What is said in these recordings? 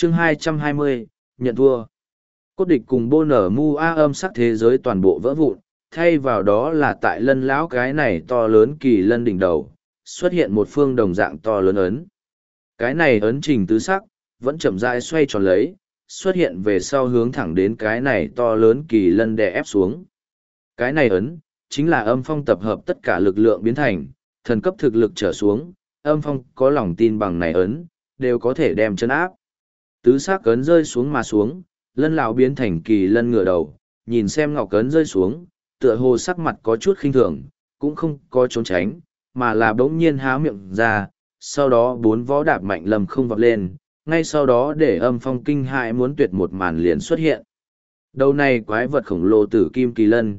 Chương 220, nhận thua. Cốt địch cùng bô nở mu a âm sắc thế giới toàn bộ vỡ vụn, thay vào đó là tại lân lão cái này to lớn kỳ lân đỉnh đầu, xuất hiện một phương đồng dạng to lớn ấn. Cái này ấn trình tứ sắc, vẫn chậm rãi xoay tròn lấy, xuất hiện về sau hướng thẳng đến cái này to lớn kỳ lân đè ép xuống. Cái này ấn, chính là âm phong tập hợp tất cả lực lượng biến thành, thần cấp thực lực trở xuống, âm phong có lòng tin bằng này ấn, đều có thể đem chân áp. Tứ sắc ấn rơi xuống mà xuống, lân lão biến thành kỳ lân ngửa đầu, nhìn xem ngọc ấn rơi xuống, tựa hồ sắc mặt có chút khinh thường, cũng không có trốn tránh, mà là bỗng nhiên há miệng ra, sau đó bốn vó đạp mạnh lầm không vọt lên, ngay sau đó để âm phong kinh hại muốn tuyệt một màn liền xuất hiện. Đầu này quái vật khổng lồ tử kim kỳ lân,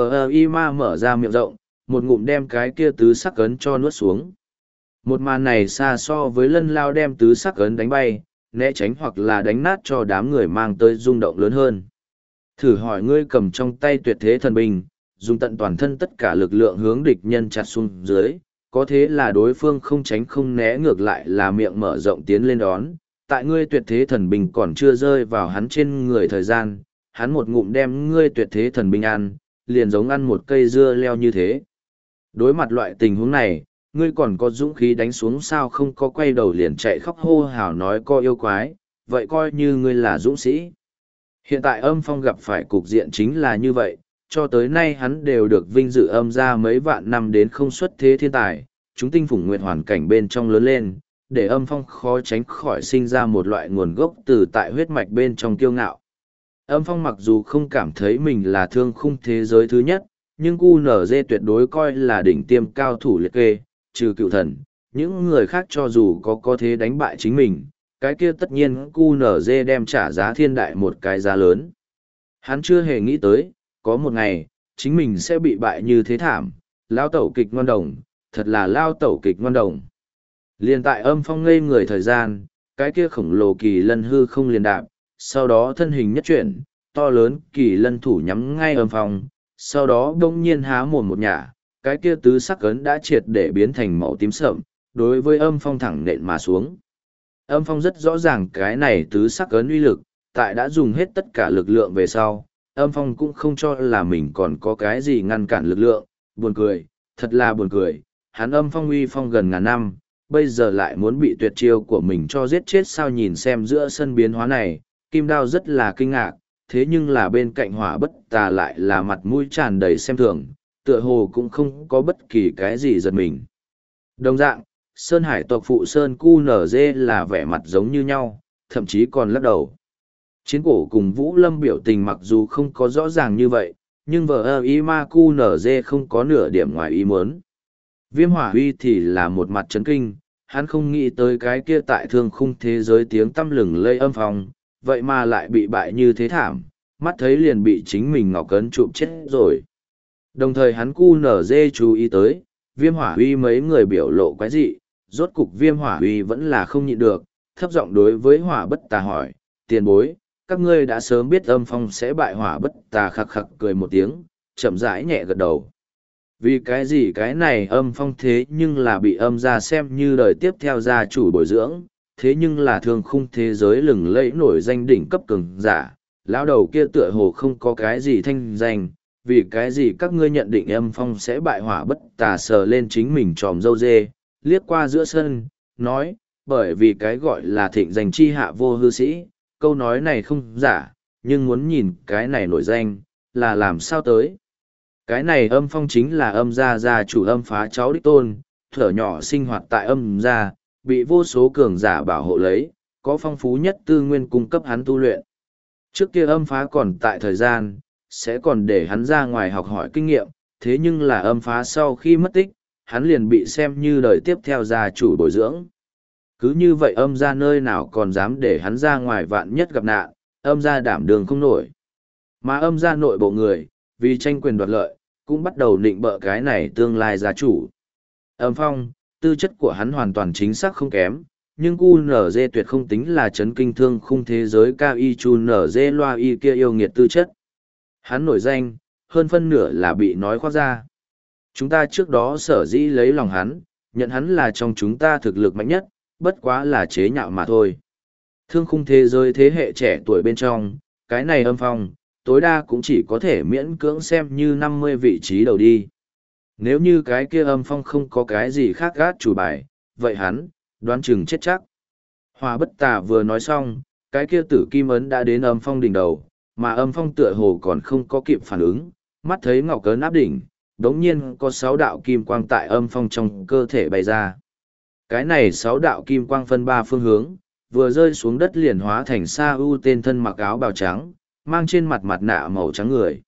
y ma mở ra miệng rộng, một ngụm đem cái kia tứ sắc ấn cho nuốt xuống. Một màn này xa so với lân lao đem tứ sắc ấn đánh bay, né tránh hoặc là đánh nát cho đám người mang tới rung động lớn hơn. Thử hỏi ngươi cầm trong tay tuyệt thế thần binh, dùng tận toàn thân tất cả lực lượng hướng địch nhân chặt xuống dưới, có thế là đối phương không tránh không né, ngược lại là miệng mở rộng tiến lên đón. Tại ngươi tuyệt thế thần binh còn chưa rơi vào hắn trên người thời gian, hắn một ngụm đem ngươi tuyệt thế thần binh ăn, liền giống ăn một cây dưa leo như thế. Đối mặt loại tình huống này, ngươi còn có dũng khí đánh xuống sao? Không có quay đầu liền chạy khóc hô hào nói co yêu quái, vậy coi như ngươi là dũng sĩ. Hiện tại âm phong gặp phải cục diện chính là như vậy, cho tới nay hắn đều được vinh dự âm ra mấy vạn năm đến không xuất thế thiên tài, chúng tinh phủng nguyệt hoàn cảnh bên trong lớn lên, để âm phong khó tránh khỏi sinh ra một loại nguồn gốc từ tại huyết mạch bên trong kiêu ngạo. Âm phong mặc dù không cảm thấy mình là thương khung thế giới thứ nhất, nhưng QNZ tuyệt đối coi là đỉnh tiêm cao thủ liệt kê, trừ cựu thần, những người khác cho dù có thế đánh bại chính mình, cái kia tất nhiên QNZ đem trả giá thiên đại một cái giá lớn. Hắn chưa hề nghĩ tới, có một ngày, chính mình sẽ bị bại như thế thảm, lao tẩu kịch ngoan đồng, thật là lao tẩu kịch ngoan đồng. Liền tại âm phong ngây người thời gian, cái kia khổng lồ kỳ lân hư không liền đạp, sau đó thân hình nhất chuyển, to lớn kỳ lân thủ nhắm ngay âm phong, sau đó đông nhiên há mồm một nhả, cái kia tứ sắc ấn đã triệt để biến thành màu tím sậm, đối với âm phong thẳng nện mà xuống. Âm phong rất rõ ràng cái này tứ sắc ấn uy lực, tại đã dùng hết tất cả lực lượng về sau, âm phong cũng không cho là mình còn có cái gì ngăn cản lực lượng, buồn cười, thật là buồn cười, hắn âm phong uy phong gần ngàn năm, bây giờ lại muốn bị tuyệt chiêu của mình cho giết chết sao? Nhìn xem giữa sân biến hóa này, Kim Đao rất là kinh ngạc, thế nhưng là bên cạnh Hỏa Bất Tà lại là mặt mũi tràn đầy xem thường, tựa hồ cũng không có bất kỳ cái gì giật mình. Đồng dạng, Sơn Hải tộc phụ Sơn QNZ là vẻ mặt giống như nhau, thậm chí còn lắc đầu. Chiến cổ cùng Vũ Lâm biểu tình mặc dù không có rõ ràng như vậy, nhưng ma QNZ không có nửa điểm ngoài ý muốn. Viêm Hỏa Huy thì là một mặt chấn kinh, hắn không nghĩ tới cái kia tại thương khung thế giới tiếng tăm lừng lây âm phong, vậy mà lại bị bại như thế thảm, mắt thấy liền bị chính mình ngọc cấn chụp chết rồi. Đồng thời hắn QNZ chú ý tới, Viêm Hỏa Huy mấy người biểu lộ quái dị, rốt cục Viêm Hỏa Huy vẫn là không nhịn được, thấp giọng đối với Hỏa Bất Tà hỏi, tiền bối, các ngươi đã sớm biết âm phong sẽ bại? Hỏa Bất Tà khặc khặc cười một tiếng, chậm rãi nhẹ gật đầu. Vì cái gì cái này âm phong thế nhưng là bị âm ra xem như đời tiếp theo gia chủ bồi dưỡng, thế nhưng là thương khung thế giới lừng lẫy nổi danh đỉnh cấp cường giả, lão đầu kia tựa hồ không có cái gì thanh danh, vì cái gì các ngươi nhận định âm phong sẽ bại? Hỏa Bất Tà sờ lên chính mình tròm râu dê, liếc qua giữa sân, nói, bởi vì cái gọi là thịnh danh chi hạ vô hư sĩ, câu nói này không giả, nhưng muốn nhìn cái này nổi danh, là làm sao tới. Cái này âm phong chính là âm gia chủ âm phá cháu đích tôn, thuở nhỏ sinh hoạt tại âm gia, bị vô số cường giả bảo hộ lấy, có phong phú nhất tư nguyên cung cấp hắn tu luyện. Trước kia âm phá còn tại thời gian, sẽ còn để hắn ra ngoài học hỏi kinh nghiệm, thế nhưng là âm phá sau khi mất tích, hắn liền bị xem như đời tiếp theo gia chủ bồi dưỡng. Cứ như vậy âm gia nơi nào còn dám để hắn ra ngoài, vạn nhất gặp nạn, âm gia đảm đường không nổi. Mà âm gia nội bộ người, vì tranh quyền đoạt lợi, cũng bắt đầu định bợ cái này tương lai gia chủ. Âm phong, tư chất của hắn hoàn toàn chính xác không kém, nhưng QNZ tuyệt không tính là chấn kinh thương khung thế giới cao y chu NZ loa y kia yêu nghiệt tư chất. Hắn nổi danh, hơn phân nửa là bị nói khoác ra. Chúng ta trước đó sở dĩ lấy lòng hắn, nhận hắn là trong chúng ta thực lực mạnh nhất, bất quá là chế nhạo mà thôi. Thương khung thế giới thế hệ trẻ tuổi bên trong, cái này âm phong, tối đa cũng chỉ có thể miễn cưỡng xem như 50 vị trí đầu đi. Nếu như cái kia âm phong không có cái gì khác gát chủ bài, vậy hắn, đoán chừng chết chắc. Hòa bất tà vừa nói xong, cái kia tử kim ấn đã đến âm phong đỉnh đầu, mà âm phong tựa hồ còn không có kịp phản ứng, mắt thấy ngọc ấn áp đỉnh, đống nhiên có 6 đạo kim quang tại âm phong trong cơ thể bay ra. Cái này 6 đạo kim quang phân 3 phương hướng, vừa rơi xuống đất liền hóa thành Sa U tên thân mặc áo bào trắng, mang trên mặt mặt nạ màu trắng người.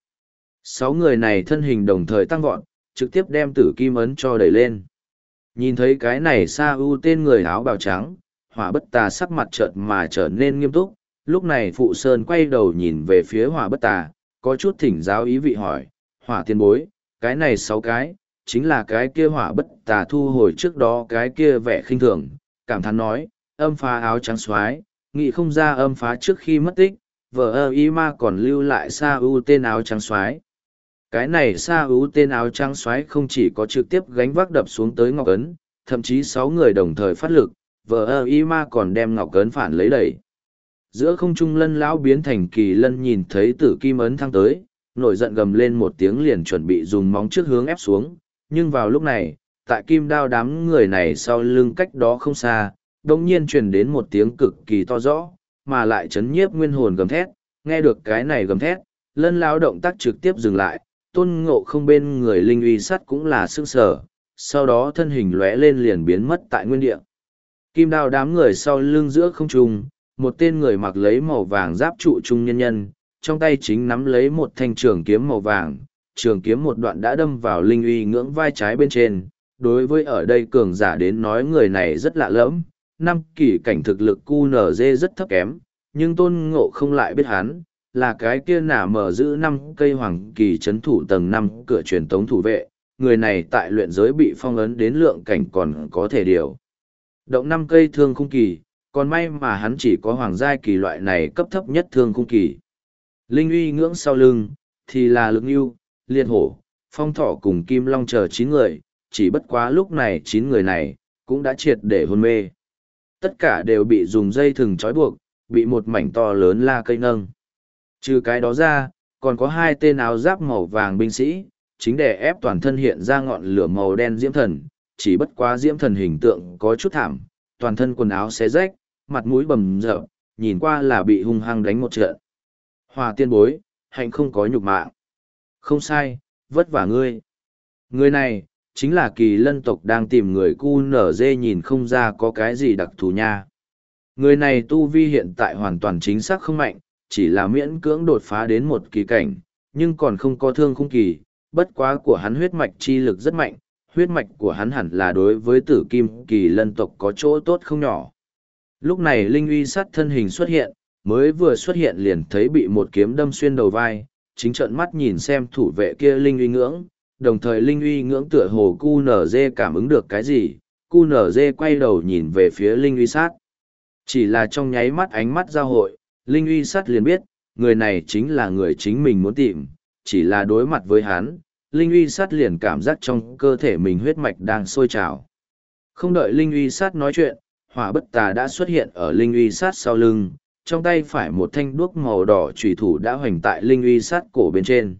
6 người này thân hình đồng thời tăng vọt, trực tiếp đem tử kim ấn cho đẩy lên. Nhìn thấy cái này Sa U tên người áo bào trắng, Hỏa bất tà sắc mặt chợt mà trở nên nghiêm túc, lúc này Phụ Sơn quay đầu nhìn về phía Hỏa bất tà, có chút thỉnh giáo ý vị hỏi, Hỏa tiên bối, cái này 6 cái, chính là cái kia Hỏa bất tà thu hồi trước đó cái kia vẻ khinh thường, cảm thán nói, âm phá áo trắng xoái, nghĩ không ra âm phá trước khi mất tích, vợ y ma còn lưu lại Sa U tên áo trắng xoái. Cái này Sa U tên áo trắng xoái không chỉ có trực tiếp gánh vác đập xuống tới ngọc ấn, thậm chí 6 người đồng thời phát lực, vợ y ma còn đem ngọc ấn phản lấy đẩy. Giữa không trung Lân lão biến thành Kỳ Lân nhìn thấy tử kim ấn thăng tới, nổi giận gầm lên một tiếng liền chuẩn bị dùng móng trước hướng ép xuống, nhưng vào lúc này, tại kim đao đám người này sau lưng cách đó không xa, đông nhiên truyền đến một tiếng cực kỳ to rõ, mà lại chấn nhiếp nguyên hồn gầm thét, nghe được cái này gầm thét, Lân lão động tác trực tiếp dừng lại, Tôn Ngộ Không bên người linh uy sắt cũng là sững sờ, sau đó thân hình lóe lên liền biến mất tại nguyên địa. Kim đao đám người sau lưng giữa không trung, một tên người mặc lấy màu vàng giáp trụ trung nhân nhân, trong tay chính nắm lấy một thanh trường kiếm màu vàng, trường kiếm một đoạn đã đâm vào linh uy ngưỡng vai trái bên trên. Đối với ở đây cường giả đến nói người này rất lạ lẫm, năm kỳ cảnh thực lực QNZ rất thấp kém, nhưng Tôn Ngộ Không lại biết hắn, là cái kia nả mở giữ 5 cây hoàng kỳ chấn thủ tầng 5 cửa truyền tống thủ vệ, người này tại luyện giới bị phong ấn đến lượng cảnh còn có thể điều động 5 cây thương khung kỳ, còn may mà hắn chỉ có hoàng giai kỳ loại này cấp thấp nhất thương khung kỳ. Linh uy ngưỡng sau lưng, thì là lực yêu, liệt hổ, phong thọ cùng kim long chờ 9 người, chỉ bất quá lúc này 9 người này, cũng đã triệt để hôn mê. Tất cả đều bị dùng dây thừng trói buộc, bị một mảnh to lớn la cây nâng. Trừ cái đó ra, còn có 2 tên áo giáp màu vàng binh sĩ, chính để ép toàn thân hiện ra ngọn lửa màu đen diễm thần, chỉ bất quá diễm thần hình tượng có chút thảm, toàn thân quần áo xé rách, mặt mũi bầm dập, nhìn qua là bị hung hăng đánh một trận. Hòa tiên bối, hạnh không có nhục mạ. Không sai, vất vả ngươi. Người này, chính là Kỳ Lân tộc đang tìm người QNZ nhìn không ra có cái gì đặc thù nha. Người này tu vi hiện tại hoàn toàn chính xác không mạnh, chỉ là miễn cưỡng đột phá đến một kỳ cảnh, nhưng còn không có thương khung kỳ, bất quá của hắn huyết mạch chi lực rất mạnh, huyết mạch của hắn hẳn là đối với tử kim Kỳ Lân tộc có chỗ tốt không nhỏ. Lúc này linh uy sắt thân hình xuất hiện, mới vừa xuất hiện liền thấy bị một kiếm đâm xuyên đầu vai, chính trợn mắt nhìn xem thủ vệ kia linh uy ngưỡng, đồng thời linh uy ngưỡng tựa hồ QNZ cảm ứng được cái gì, QNZ quay đầu nhìn về phía linh uy sát. Chỉ là trong nháy mắt ánh mắt giao hội, linh uy sát liền biết, người này chính là người chính mình muốn tìm, chỉ là đối mặt với hắn, linh uy sát liền cảm giác trong cơ thể mình huyết mạch đang sôi trào. Không đợi linh uy sát nói chuyện, Hỏa bất tà đã xuất hiện ở linh uy sát sau lưng, trong tay phải một thanh đuốc màu đỏ chùy thủ đã hoành tại linh uy sát cổ bên trên.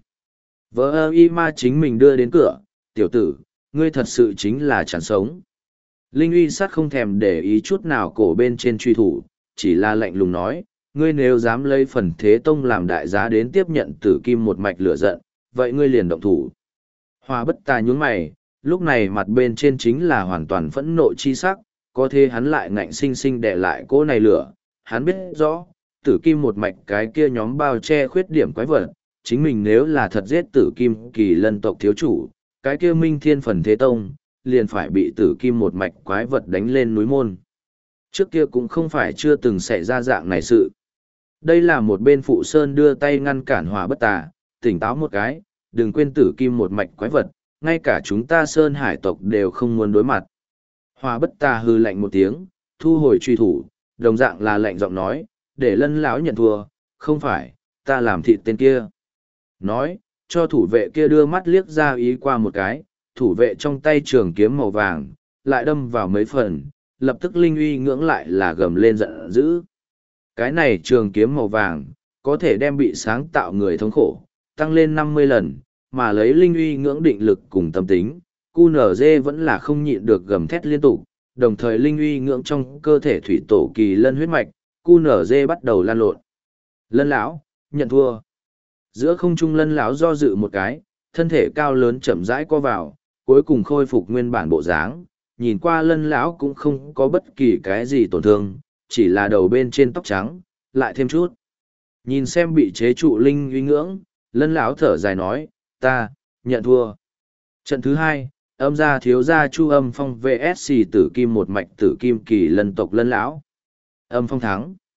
Vợ y ma chính mình đưa đến cửa, tiểu tử, ngươi thật sự chính là chẳng sống. Linh uy sát không thèm để ý chút nào cổ bên trên chùy thủ, chỉ là lạnh lùng nói, ngươi nếu dám lấy phần thế tông làm đại giá đến tiếp nhận tử kim một mạch lửa giận, vậy ngươi liền động thủ. Hỏa bất tà nhún mày, lúc này mặt bên trên chính là hoàn toàn phẫn nộ chi sắc, có thế hắn lại ngạnh sinh sinh để lại cỗ này lửa, hắn biết rõ, tử kim một mạch cái kia nhóm bao che khuyết điểm quái vật, chính mình nếu là thật giết tử kim Kỳ Lân tộc thiếu chủ, cái kia minh thiên phần thế tông, liền phải bị tử kim một mạch quái vật đánh lên núi môn. Trước kia cũng không phải chưa từng xảy ra dạng này sự. Đây là một bên Phụ Sơn đưa tay ngăn cản Hỏa bất tà, tỉnh táo một cái, đừng quên tử kim một mạch quái vật, ngay cả chúng ta Sơn Hải tộc đều không muốn đối mặt. Hỏa bất tà hư lạnh một tiếng, thu hồi truy thủ, đồng dạng là lạnh giọng nói, để Lân lão nhận thua, không phải, ta làm thịt tên kia. Nói, cho thủ vệ kia đưa mắt liếc ra ý qua một cái, thủ vệ trong tay trường kiếm màu vàng, lại đâm vào mấy phần, lập tức linh uy ngưỡng lại là gầm lên giận dữ. Cái này trường kiếm màu vàng, có thể đem bị sáng tạo người thống khổ, tăng lên 50 lần, mà lấy linh uy ngưỡng định lực cùng tâm tính, QNZ vẫn là không nhịn được gầm thét liên tục, đồng thời linh uy ngưỡng trong cơ thể thủy tổ kỳ lân huyết mạch, QNZ bắt đầu lan lộn. Lân lão, nhận thua. Giữa không trung lân lão do dự một cái, thân thể cao lớn chậm rãi co vào, cuối cùng khôi phục nguyên bản bộ dáng, nhìn qua lân lão cũng không có bất kỳ cái gì tổn thương, chỉ là đầu bên trên tóc trắng, lại thêm chút. Nhìn xem bị chế trụ linh uy ngưỡng, lân lão thở dài nói, ta, nhận thua. Trận thứ hai, âm gia thiếu gia Chu Âm Phong vs tử kim một mạch tử kim kỳ lân tộc lân lão. Âm Phong thắng.